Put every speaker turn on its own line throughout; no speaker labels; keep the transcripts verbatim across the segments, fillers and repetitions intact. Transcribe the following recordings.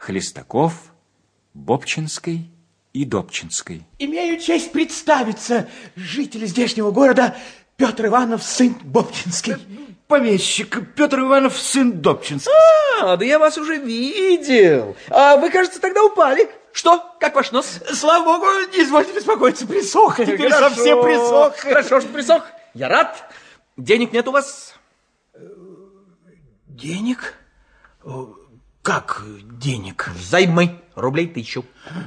Хлестаков, Бобчинской и Добчинской.
Имею честь представиться, житель здешнего города Петр Иванов, сын Бобчинский.
Помещик Петр Иванов, сын Добчинский.
А, да я вас уже видел. А вы, кажется, тогда упали. Что? Как ваш нос?
Слава богу, не извольте беспокоиться, присох. Теперь
Хорошо.
совсем присох.
Хорошо, что присох. Я рад. Денег нет у вас?
Денег? Как денег?
Взаймы. Рублей тысячу.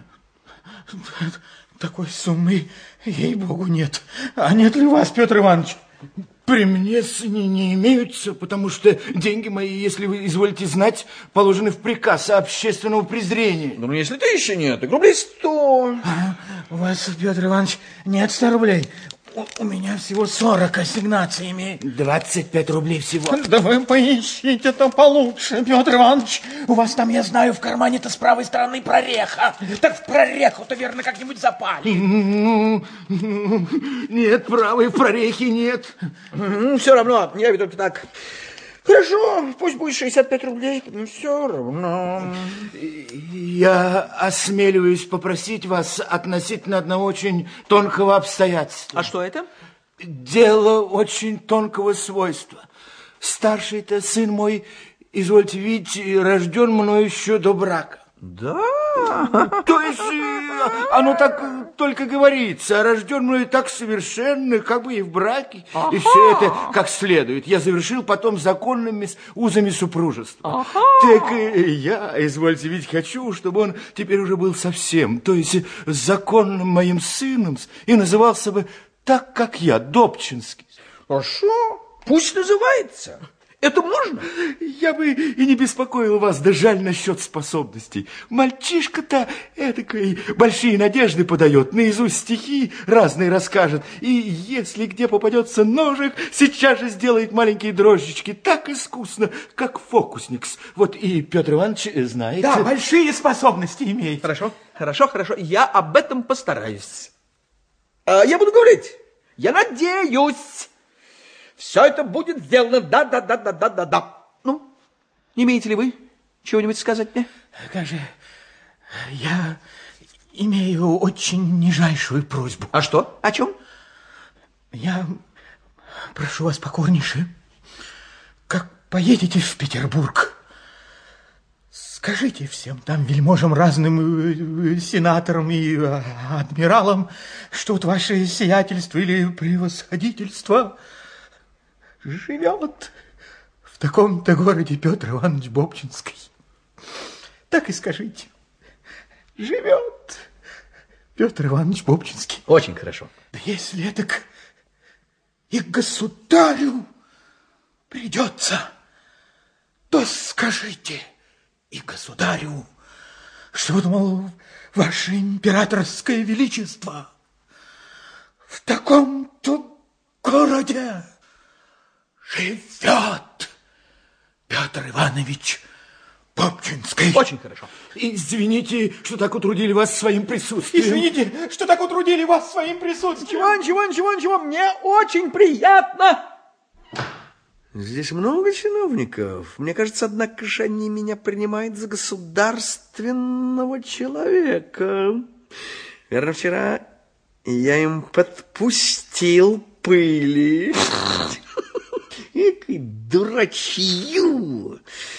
Такой суммы, ей-богу, нет. А нет ли у вас, Петр Иванович?
При мне не, не имеются, потому что деньги мои, если вы изволите знать, положены в приказ общественного презрения.
Ну, если тысячи нет, так рублей сто.
А, у вас, Петр Иванович, нет ста рублей. У, у меня всего сорок ассигнаций имеет.
Двадцать пять рублей всего.
Да вы поищите-то получше, Петр Иванович. У вас там, я знаю, в кармане-то с правой стороны прореха. Так в прореху-то, верно, как-нибудь запали.
Ну, ну, нет, правой прорехи нет.
Все равно, я ведь только так. Хорошо, пусть будет шестьдесят пять рублей, но все равно.
Я осмеливаюсь попросить вас относительно одного очень тонкого обстоятельства.
А что это?
Дело очень тонкого свойства. Старший-то сын мой, извольте видеть, рожден мною еще до брака.
Да?
То есть оно так только говорится, а рожден мною так совершенно, как бы и в браке. Ага. И все это как следует. Я завершил потом законными узами супружества. Ага. Так я, извольте видеть, хочу, чтобы он теперь уже был совсем, то есть законным моим сыном, и назывался бы так, как я, Добчинский.
Хорошо, пусть называется. Это можно?
Я бы и не беспокоил вас, да жаль насчет способностей. Мальчишка-то эдакой большие надежды подает, наизусть стихи разные расскажет. И если где попадется ножик, сейчас же сделает маленькие дрожжечки так искусно, как фокусник. Вот и Петр Иванович знает.
Да, большие способности имеет.
Хорошо, хорошо, хорошо. Я об этом постараюсь. Я буду говорить. Я надеюсь. Все это будет сделано, да-да-да-да-да-да-да. Ну, не имеете ли вы чего-нибудь сказать мне?
Как же, я имею очень нижайшую просьбу.
А что? О чем?
Я прошу вас покорнейше, как поедете в Петербург, скажите всем там вельможам разным, сенаторам и адмиралам, что вот ваше сиятельство или превосходительство живет в таком-то городе Петр Иванович Бобчинский. Так и скажите. Живет Петр Иванович Бобчинский.
Очень хорошо.
Да если это и государю придется, то скажите и государю, что вот, мол, ваше императорское величество в таком-то городе живет Петр Иванович Бобчинский.
Очень хорошо.
Извините, что так утрудили вас своим присутствием.
Извините, что так утрудили вас своим присутствием.
Чего, ничего, ничего, ничего. Мне очень приятно. Здесь много чиновников. Мне кажется, однако же они меня принимают за государственного человека. Верно, вчера я им подпустил пыли. Экой дурачью.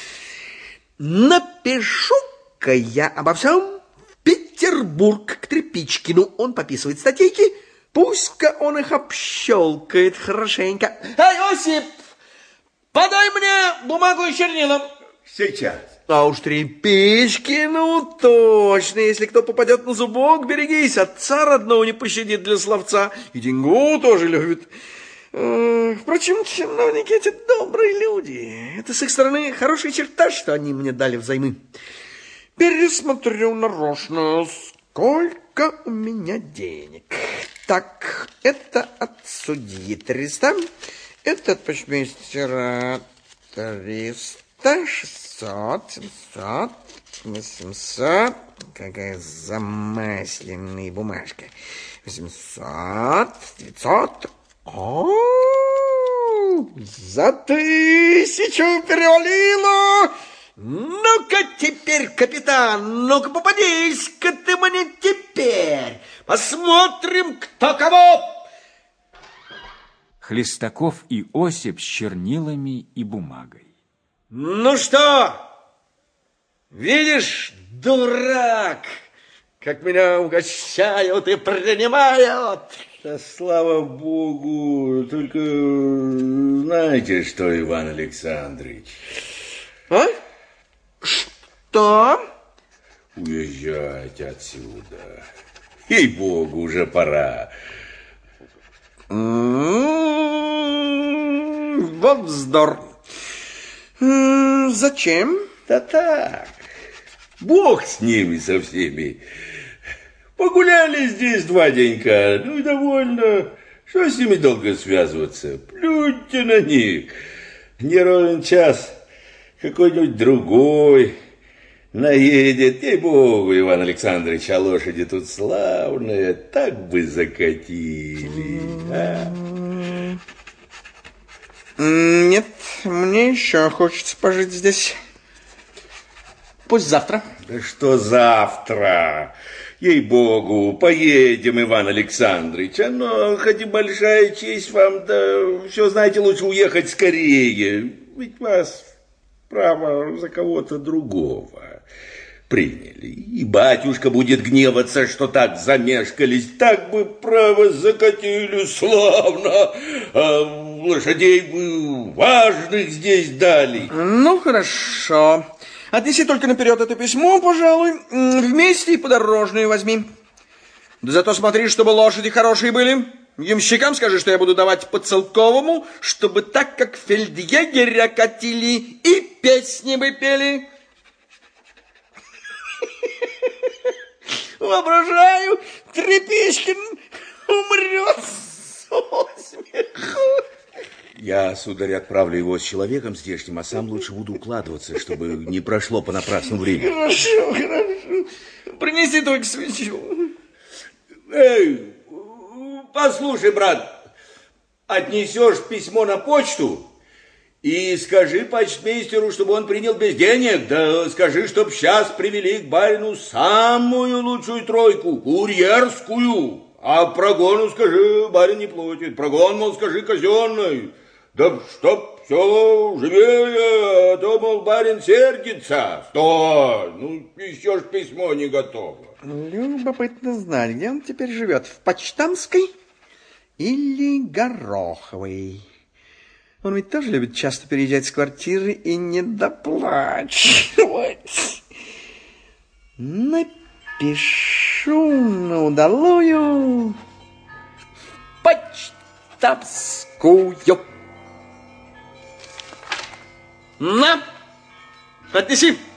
Напишу-ка я обо всем в Петербург к Тряпичкину. Он пописывает статейки. Пусть-ка он их общелкает хорошенько. А, Осип, подай мне бумагу и чернила.
Сейчас.
А уж Тряпичкину точно. Если кто попадет на зубок, берегись. Отца родного не пощадит для словца. И деньгу тоже любит. Впрочем, чиновники эти добрые люди. Это с их стороны хорошая черта, что они мне дали взаймы. Пересмотрю нарочно, сколько у меня денег. Так, это от судьи триста, это от почтмейстера триста, шестьсот, семьсот, восемьсот. Какая замасленная бумажка. восемьсот, девятьсот. О, за тысячу перевалило. Ну-ка теперь капитан, ну-ка попадись-ка ты мне теперь. Посмотрим, кто кого.
Хлестаков и Осип с чернилами и бумагой.
Ну что, видишь, дурак, как меня угощают и принимают.
Да слава богу, только знаете что, Иван Александрович?
А? Что?
Уезжайте отсюда. Ей-богу, уже пора.
М-м-м, вот вздор. М-м, зачем?
Да так, бог с ними, со всеми. Погуляли здесь два денька, ну и довольно. Что с ними долго связываться? Плюньте на них. Не ровен час, какой-нибудь другой наедет. Ей-богу, Иван Александрович, а лошади тут славные, так бы закатили. А?
Нет, мне еще хочется пожить здесь. Пусть завтра.
Да что завтра? Ей-богу, поедем, Иван Александрович. Оно, хоть и большая честь вам, да все, знаете, лучше уехать скорее. Ведь вас, право, за кого-то другого приняли. И батюшка будет гневаться, что так замешкались. Так бы, право, закатили славно. А лошадей бы важных здесь дали.
Ну, хорошо. Отнеси только наперед это письмо, пожалуй. Вместе и подорожную возьми. Да зато смотри, чтобы лошади хорошие были. Ямщикам скажи, что я буду давать по целковому, чтобы так, как фельдъегеря катили, и песни бы пели. Воображаю, Трепещкин умрет со смеху.
Я, сударь, отправлю его с человеком здешним, а сам лучше буду укладываться, чтобы не прошло понапрасну время.
Хорошо, хорошо. Принеси только свечу.
Эй, послушай, брат, отнесешь письмо на почту и скажи почтмейстеру, чтобы он принял без денег, да скажи, чтоб сейчас привели к барину самую лучшую тройку, курьерскую, а прогону скажи, барин не платит, прогон, мол, скажи, казенный. Да чтоб все живее, а то, мол, барин сердится. Стой, ну еще ж письмо не готово.
Любопытно знать, где он теперь живет, в Почтамской или Гороховой. Он ведь тоже любит часто переезжать с квартиры и не доплачивать. Напишу на удалую в Почтамскую. На, отнеси.